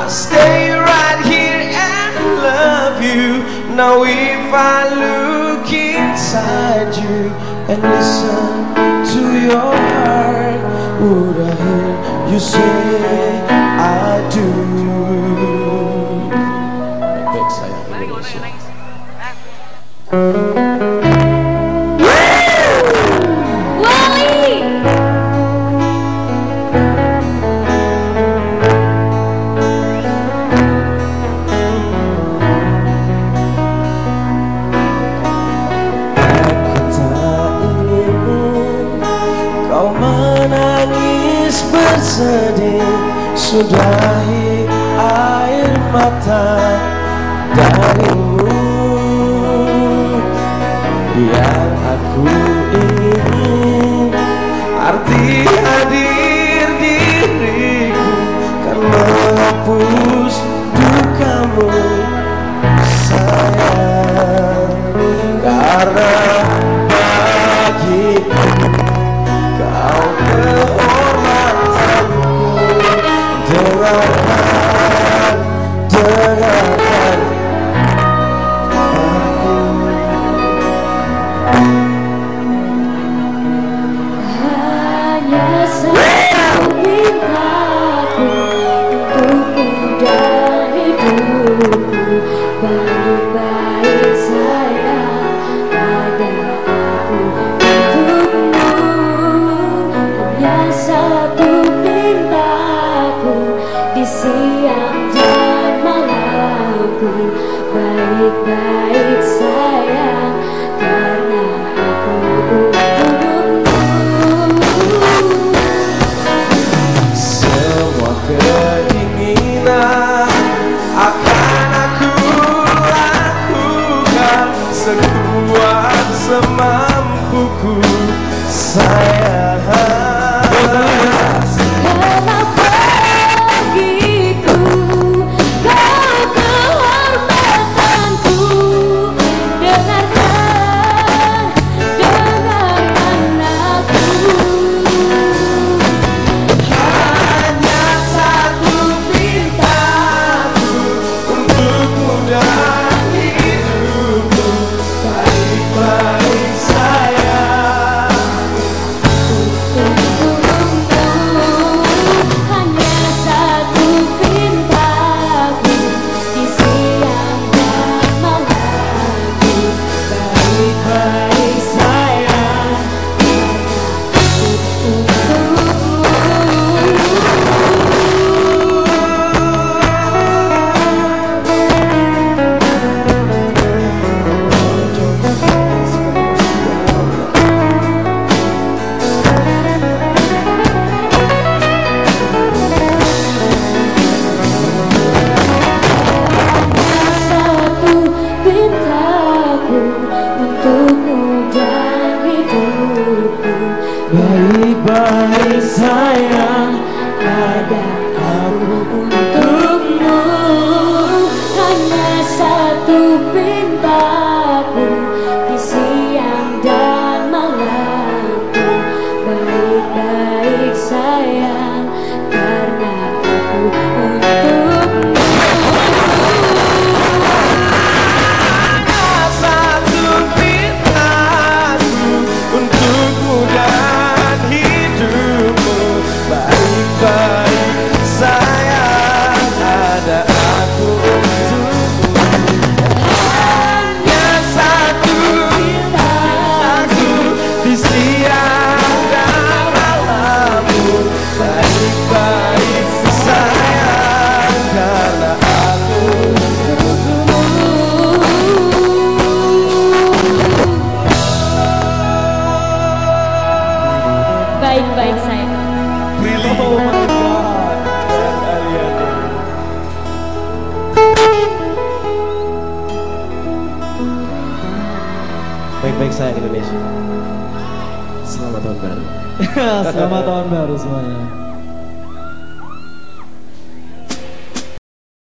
I'll stay right here and love you. Now if I look inside you and listen to your heart, would I hear you say I do? Baik sayang Indonesia. Kau menangis bersedih, sudahi air mata darimu. Yang aku ingin, arti hadir diriku kan menghapus dukamu sayang. Karena bagiku kau kehormatanku. Dengarkan, dengarkan aku. Hanya satu mintaku untukmu dan hidupku. Baik-baik sayang, ada aku untukmu. Hanya satu pintaku di siang dan malamku. Baik-baik sayang, karena aku untukmu. Semua keinginan akan aku lakukan sekuat semampuku sayang. Karena bagiku kau kehormatanku. Dengarkan, dengarkan aku. Hanya satu pintaku untukmu dan hidupku. Baik-baik sayang. Hanya satu pintaku di siang dan malamku. Baik-baik sayang, satu pintaku untukmu dan hidupku. Baik-baik sayang, Ada aku untukmu. Hanya satu pintaku di siang dan malamku. Baik-baik sayang, karena aku untukmu. satu pintaku untukmu dan hidupmu. Baik-baik sayang, ada aku untukmu. Hanya satu pintaku di siang dan malammu. Baik-baik sayang, karena aku Baik-baik sayang. Prilly. Oh my God. Dan Aliano. Baik-baik sayang Indonesia. Selamat tahun baru. Selamat tahun baru semuanya.